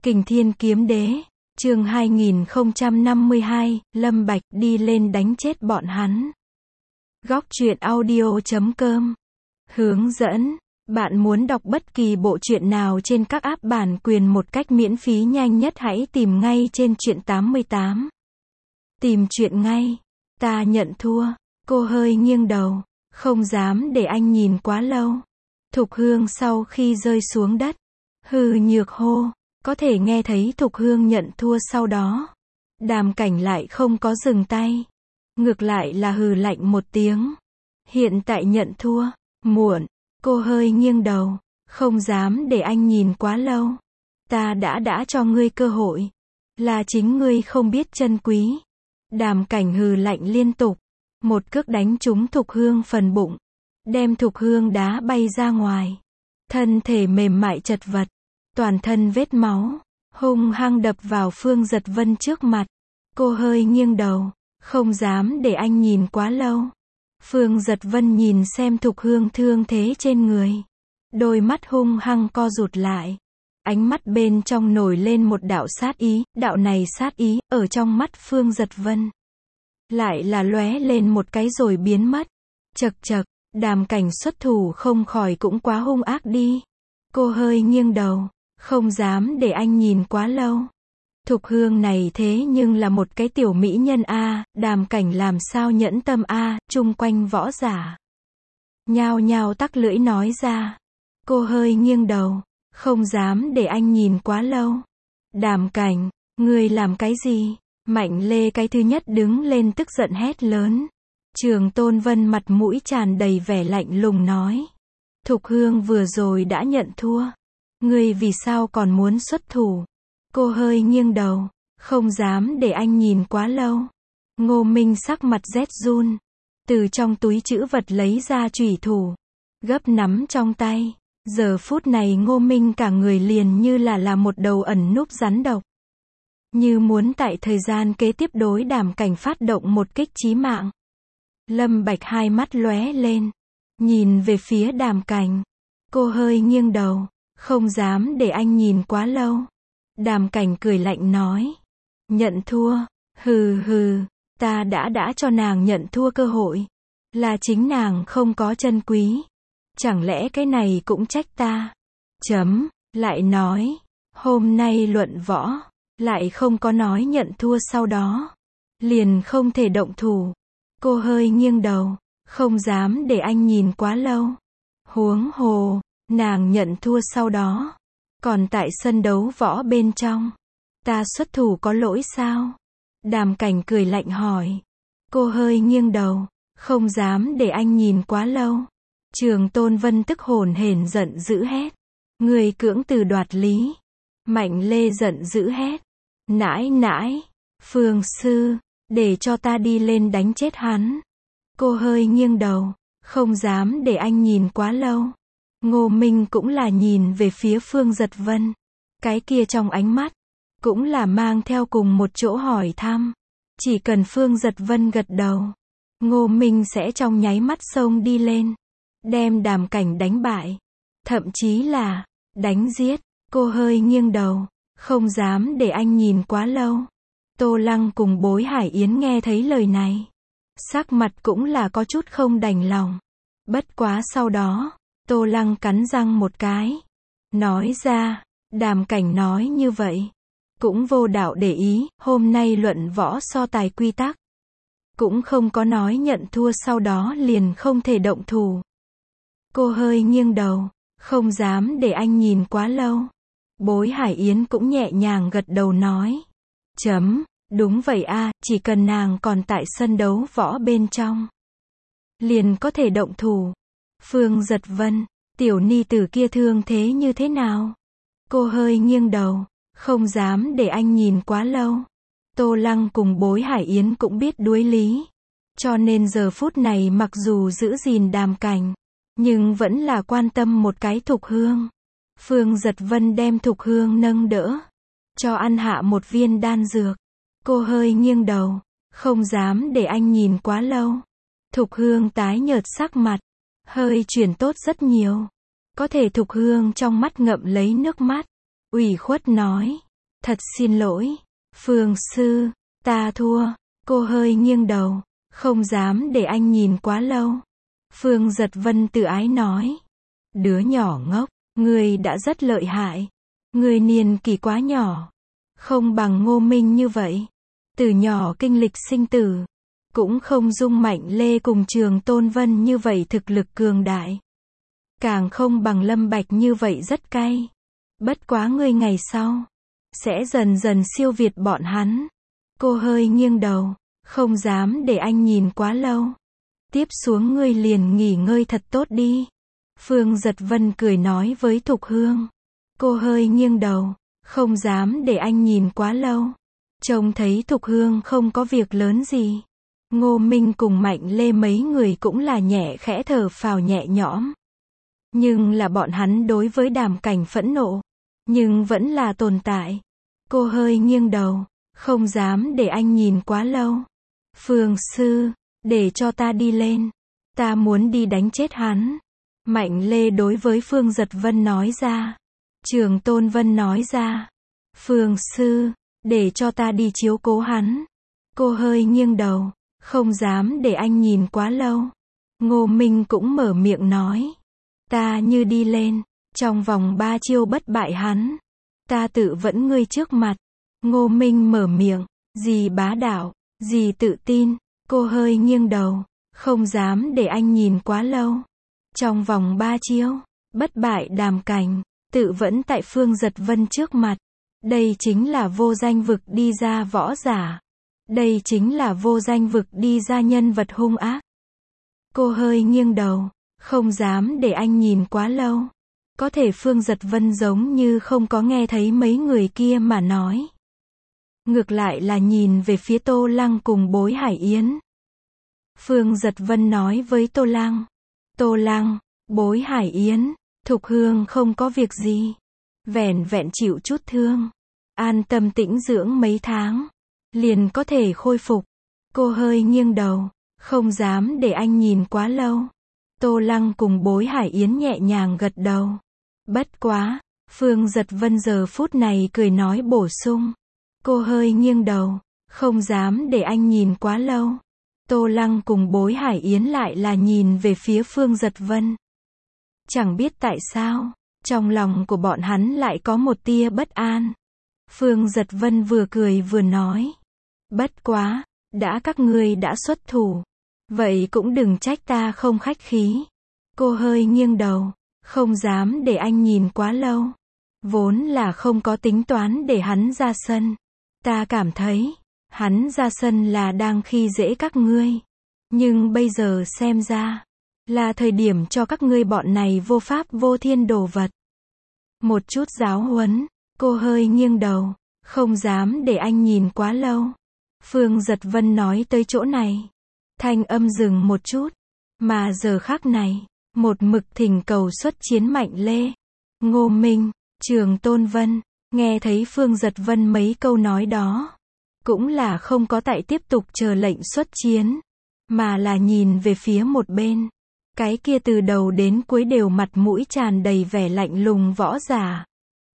Kình Thiên Kiếm Đế, chương 2052, Lâm Bạch đi lên đánh chết bọn hắn. Góc truyện audio.com. Hướng dẫn, bạn muốn đọc bất kỳ bộ truyện nào trên các app bản quyền một cách miễn phí nhanh nhất hãy tìm ngay trên truyện 88. Tìm truyện ngay. Ta nhận thua. Cô hơi nghiêng đầu, không dám để anh nhìn quá lâu. Thục Hương sau khi rơi xuống đất, hừ nhược hô, có thể nghe thấy Thục Hương nhận thua sau đó. Đàm Cảnh lại không có dừng tay, ngược lại là hừ lạnh một tiếng. Hiện tại nhận thua, muộn. Cô hơi nghiêng đầu, không dám để anh nhìn quá lâu. Ta đã cho ngươi cơ hội, là chính ngươi không biết trân quý. Đàm Cảnh hừ lạnh liên tục, một cước đánh trúng Thục Hương phần bụng, đem Thục Hương đá bay ra ngoài. Thân thể mềm mại chật vật, toàn thân vết máu, hung hăng đập vào Phương Giật Vân trước mặt. Cô hơi nghiêng đầu, không dám để anh nhìn quá lâu. Phương Giật Vân nhìn xem Thục Hương thương thế trên người, đôi mắt hung hăng co rụt lại. Ánh mắt bên trong nổi lên một đạo sát ý, đạo này sát ý, ở trong mắt Phương Giật Vân lại là lóe lên một cái rồi biến mất. Chậc chậc, Đàm Cảnh xuất thủ không khỏi cũng quá hung ác đi. Cô hơi nghiêng đầu, không dám để anh nhìn quá lâu. Thục Hương này thế nhưng là một cái tiểu mỹ nhân a, Đàm Cảnh làm sao nhẫn tâm a, chung quanh võ giả nhao nhao tắc lưỡi nói ra. Cô hơi nghiêng đầu, không dám để anh nhìn quá lâu. Đàm Cảnh, ngươi làm cái gì? Mạnh Lê cái thứ nhất đứng lên tức giận hét lớn. Trường Tôn Vân mặt mũi tràn đầy vẻ lạnh lùng nói. Thục Hương vừa rồi đã nhận thua. Ngươi vì sao còn muốn xuất thủ? Cô hơi nghiêng đầu, không dám để anh nhìn quá lâu. Ngô Minh sắc mặt rét run, từ trong túi trữ vật lấy ra chủy thủ, gấp nắm trong tay. Giờ phút này Ngô Minh cả người liền như là một đầu ẩn núp rắn độc, như muốn tại thời gian kế tiếp đối Đàm Cảnh phát động một kích chí mạng. Lâm Bạch hai mắt lóe lên, nhìn về phía Đàm Cảnh. Cô hơi nghiêng đầu, không dám để anh nhìn quá lâu. Đàm Cảnh cười lạnh nói. Nhận thua, hừ hừ, ta đã cho nàng nhận thua cơ hội. Là chính nàng không có trân quý. Chẳng lẽ cái này cũng trách ta? Lại nói, hôm nay luận võ, lại không có nói nhận thua sau đó, liền không thể động thủ. Cô hơi nghiêng đầu, không dám để anh nhìn quá lâu. Huống hồ, nàng nhận thua sau đó, còn tại sân đấu võ bên trong, ta xuất thủ có lỗi sao? Đàm Cảnh cười lạnh hỏi. Cô hơi nghiêng đầu, không dám để anh nhìn quá lâu. Trường Tôn Vân tức hồn hển giận dữ hét. Người cưỡng từ đoạt lý. Mạnh Lê giận dữ hét. Nãi, Phương sư, để cho ta đi lên đánh chết hắn. Cô hơi nghiêng đầu, không dám để anh nhìn quá lâu. Ngô Minh cũng là nhìn về phía Phương Giật Vân. Cái kia trong ánh mắt, cũng là mang theo cùng một chỗ hỏi thăm. Chỉ cần Phương Giật Vân gật đầu, Ngô Minh sẽ trong nháy mắt xông đi lên, đem Đàm Cảnh đánh bại. Thậm chí là, đánh giết. Cô hơi nghiêng đầu, không dám để anh nhìn quá lâu. Tô Lăng cùng Bối Hải Yến nghe thấy lời này, sắc mặt cũng là có chút không đành lòng. Bất quá sau đó, Tô Lăng cắn răng một cái, nói ra, Đàm Cảnh nói như vậy, cũng vô đạo để ý, hôm nay luận võ so tài quy tắc, cũng không có nói nhận thua sau đó liền không thể động thủ. Cô hơi nghiêng đầu, không dám để anh nhìn quá lâu. Bối Hải Yến cũng nhẹ nhàng gật đầu nói. Đúng vậy a, chỉ cần nàng còn tại sân đấu võ bên trong, liền có thể động thủ. Phương Giật Vân, tiểu ni tử kia thương thế như thế nào? Cô hơi nghiêng đầu, không dám để anh nhìn quá lâu. Tô Lăng cùng Bối Hải Yến cũng biết đối lý, cho nên giờ phút này mặc dù giữ gìn Đàm Cảnh, nhưng vẫn là quan tâm một cái Thục Hương. Phương Giật Vân đem Thục Hương nâng đỡ, cho ăn hạ một viên đan dược. Cô hơi nghiêng đầu, không dám để anh nhìn quá lâu. Thục Hương tái nhợt sắc mặt, hơi chuyển tốt rất nhiều. Có thể Thục Hương trong mắt ngậm lấy nước mắt, ủy khuất nói, Thật xin lỗi, Phương sư, ta thua. Cô hơi nghiêng đầu, không dám để anh nhìn quá lâu. Phương Giật Vân tự ái nói. Đứa nhỏ ngốc, ngươi đã rất lợi hại. Ngươi niên kỷ quá nhỏ. Không bằng Ngô Minh như vậy. Từ nhỏ kinh lịch sinh tử. Cũng không dung Mạnh Lê cùng Trường Tôn Vân như vậy thực lực cường đại. Càng không bằng Lâm Bạch như vậy rất cay. Bất quá ngươi ngày sau sẽ dần dần siêu việt bọn hắn. Cô hơi nghiêng đầu, không dám để anh nhìn quá lâu. Tiếp xuống ngươi liền nghỉ ngơi thật tốt đi. Phương Giật Vân cười nói với Thục Hương. Cô hơi nghiêng đầu, không dám để anh nhìn quá lâu. Trông thấy Thục Hương không có việc lớn gì. Ngô Minh cùng Mạnh Lê mấy người cũng là nhẹ khẽ thở phào nhẹ nhõm. Nhưng là bọn hắn đối với Đàm Cảnh phẫn nộ. Nhưng vẫn là tồn tại. Cô hơi nghiêng đầu, không dám để anh nhìn quá lâu. Phương sư, để cho ta đi lên. Ta muốn đi đánh chết hắn. Mạnh Lê đối với Phương Giật Vân nói ra. Trường Tôn Vân nói ra. Phương sư, để cho ta đi chiếu cố hắn. Cô hơi nghiêng đầu, không dám để anh nhìn quá lâu. Ngô Minh cũng mở miệng nói. Ta như đi lên, trong vòng 3 chiêu bất bại hắn. Ta tự vẫn ngươi trước mặt. Ngô Minh mở miệng. Gì bá đạo, gì tự tin. Cô hơi nghiêng đầu, không dám để anh nhìn quá lâu. Trong vòng 3 chiêu, bất bại Đàm Cảnh, tự vẫn tại Phương Giật Vân trước mặt. Đây chính là vô danh vực đi ra võ giả. Đây chính là vô danh vực đi ra nhân vật hung ác. Cô hơi nghiêng đầu, không dám để anh nhìn quá lâu. Có thể Phương Giật Vân giống như không có nghe thấy mấy người kia mà nói. Ngược lại là nhìn về phía Tô Lăng cùng Bối Hải Yến. Phương Giật Vân nói với Tô Lăng. Tô Lăng, Bối Hải Yến, Thục Hương không có việc gì. Vẻn vẹn chịu chút thương. An tâm tĩnh dưỡng mấy tháng. Liền có thể khôi phục. Cô hơi nghiêng đầu, không dám để anh nhìn quá lâu. Tô Lăng cùng Bối Hải Yến nhẹ nhàng gật đầu. Bất quá, Phương Giật Vân giờ phút này cười nói bổ sung. Cô hơi nghiêng đầu, không dám để anh nhìn quá lâu. Tô Lăng cùng Bối Hải Yến lại là nhìn về phía Phương Giật Vân. Chẳng biết tại sao, trong lòng của bọn hắn lại có một tia bất an. Phương Giật Vân vừa cười vừa nói. Bất quá, đã các ngươi đã xuất thủ. Vậy cũng đừng trách ta không khách khí. Cô hơi nghiêng đầu, không dám để anh nhìn quá lâu. Vốn là không có tính toán để hắn ra sân. Ta cảm thấy, hắn ra sân là đang khi dễ các ngươi. Nhưng bây giờ xem ra, là thời điểm cho các ngươi bọn này vô pháp vô thiên đồ vật. Một chút giáo huấn, cô hơi nghiêng đầu, không dám để anh nhìn quá lâu. Phương Giật Vân nói tới chỗ này. Thanh âm dừng một chút. Mà giờ khắc này, một mực thỉnh cầu xuất chiến Mạnh Lê, Ngô Minh, Trường Tôn Vân, nghe thấy Phương Giật Vân mấy câu nói đó. Cũng là không có tại tiếp tục chờ lệnh xuất chiến. Mà là nhìn về phía một bên. Cái kia từ đầu đến cuối đều mặt mũi tràn đầy vẻ lạnh lùng võ giả.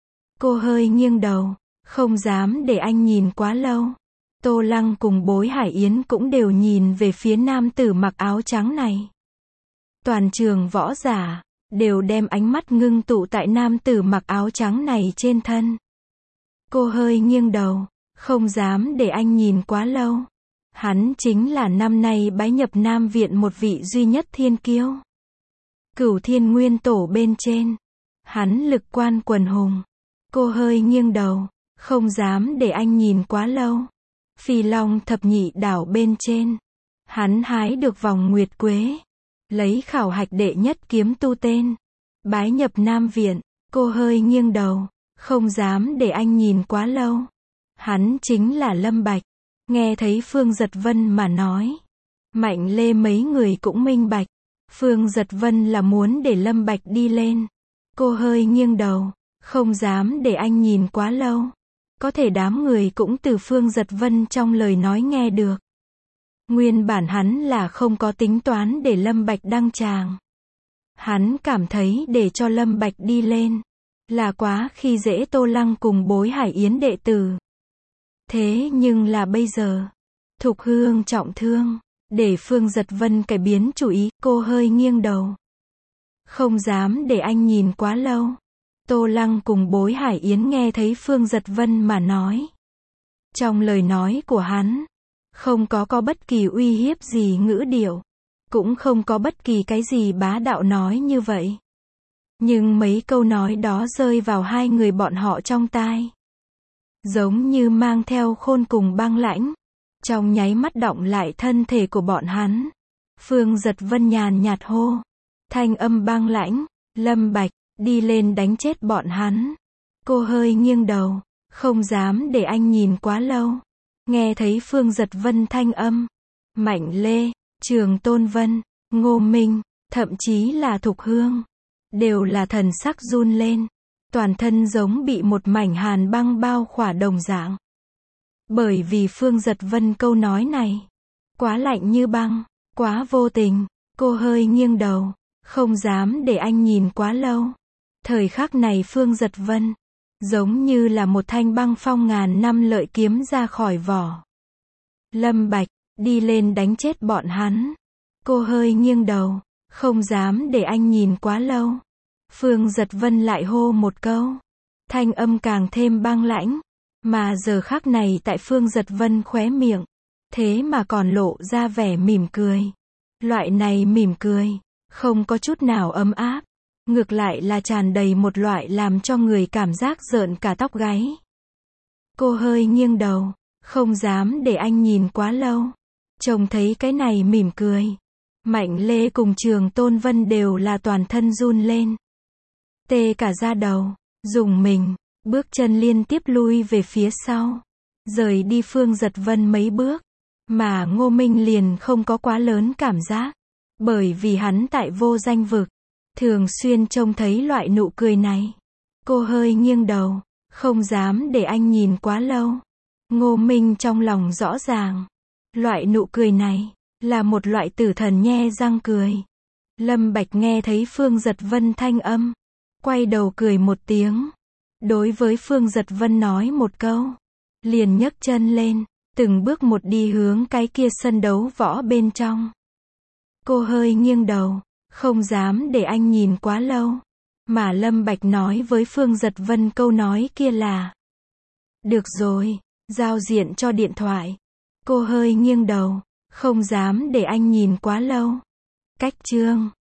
Cô hơi nghiêng đầu, không dám để anh nhìn quá lâu. Tô Lăng cùng Bối Hải Yến cũng đều nhìn về phía nam tử mặc áo trắng này. Toàn trường võ giả, đều đem ánh mắt ngưng tụ tại nam tử mặc áo trắng này trên thân. Cô hơi nghiêng đầu, không dám để anh nhìn quá lâu. Hắn chính là năm nay bái nhập Nam Viện một vị duy nhất thiên kiêu. Cửu Thiên Nguyên Tổ bên trên. Hắn lực quan quần hùng. Cô hơi nghiêng đầu, không dám để anh nhìn quá lâu. Phi Long Thập Nhị Đảo bên trên. Hắn hái được vòng nguyệt quế. Lấy khảo hạch đệ nhất kiếm tu tên. Bái nhập Nam Viện. Cô hơi nghiêng đầu, không dám để anh nhìn quá lâu. Hắn chính là Lâm Bạch. Nghe thấy Phương Giật Vân mà nói. Mạnh Lê mấy người cũng minh bạch. Phương Giật Vân là muốn để Lâm Bạch đi lên. Cô hơi nghiêng đầu, không dám để anh nhìn quá lâu. Có thể đám người cũng từ Phương Giật Vân trong lời nói nghe được. Nguyên bản hắn là không có tính toán để Lâm Bạch đăng tràng. Hắn cảm thấy để cho Lâm Bạch đi lên. Là quá khi dễ Tô Lăng cùng Bối Hải Yến đệ tử. Thế nhưng là bây giờ, Thục Hương trọng thương, để Phương Giật Vân cải biến chủ ý, cô hơi nghiêng đầu. Không dám để anh nhìn quá lâu. Tô Lăng cùng Bối Hải Yến nghe thấy Phương Giật Vân mà nói. Trong lời nói của hắn, không có bất kỳ uy hiếp gì ngữ điệu, cũng không có bất kỳ cái gì bá đạo nói như vậy. Nhưng mấy câu nói đó rơi vào hai người bọn họ trong tai, giống như mang theo khôn cùng băng lãnh, trong nháy mắt động lại thân thể của bọn hắn. Phương Giật Vân nhàn nhạt hô, thanh âm băng lãnh, Lâm Bạch, đi lên đánh chết bọn hắn. Cô hơi nghiêng đầu, không dám để anh nhìn quá lâu. Nghe thấy Phương Giật Vân thanh âm, Mạnh Lê, Trường Tôn Vân, Ngô Minh, thậm chí là Thục Hương, đều là thần sắc run lên, toàn thân giống bị một mảnh hàn băng bao khỏa đồng dạng. Bởi vì Phương Giật Vân câu nói này, quá lạnh như băng, quá vô tình, cô hơi nghiêng đầu, không dám để anh nhìn quá lâu. Thời khắc này Phương Giật Vân, giống như là một thanh băng phong ngàn năm lợi kiếm ra khỏi vỏ. Lâm Bạch, đi lên đánh chết bọn hắn. Cô hơi nghiêng đầu, không dám để anh nhìn quá lâu. Phương Giật Vân lại hô một câu, thanh âm càng thêm băng lãnh, mà giờ khắc này tại Phương Giật Vân khóe miệng, thế mà còn lộ ra vẻ mỉm cười. Loại này mỉm cười, không có chút nào ấm áp, ngược lại là tràn đầy một loại làm cho người cảm giác rợn cả tóc gáy. Cô hơi nghiêng đầu, không dám để anh nhìn quá lâu. Trông thấy cái này mỉm cười, Mạnh Lê cùng Trường Tôn Vân đều là toàn thân run lên, tê cả da đầu, rùng mình, bước chân liên tiếp lui về phía sau, rời đi Phương Giật Vân mấy bước. Mà Ngô Minh liền không có quá lớn cảm giác, bởi vì hắn tại vô danh vực, thường xuyên trông thấy loại nụ cười này. Cô hơi nghiêng đầu, không dám để anh nhìn quá lâu. Ngô Minh trong lòng rõ ràng, loại nụ cười này, là một loại tử thần nhe răng cười. Lâm Bạch nghe thấy Phương Giật Vân thanh âm, quay đầu cười một tiếng, đối với Phương Giật Vân nói một câu, liền nhấc chân lên, từng bước một đi hướng cái kia sân đấu võ bên trong. Cô hơi nghiêng đầu, không dám để anh nhìn quá lâu. Mà Lâm Bạch nói với Phương Giật Vân câu nói kia là, được rồi, giao diện cho điện thoại. Cô hơi nghiêng đầu, không dám để anh nhìn quá lâu. Cách chương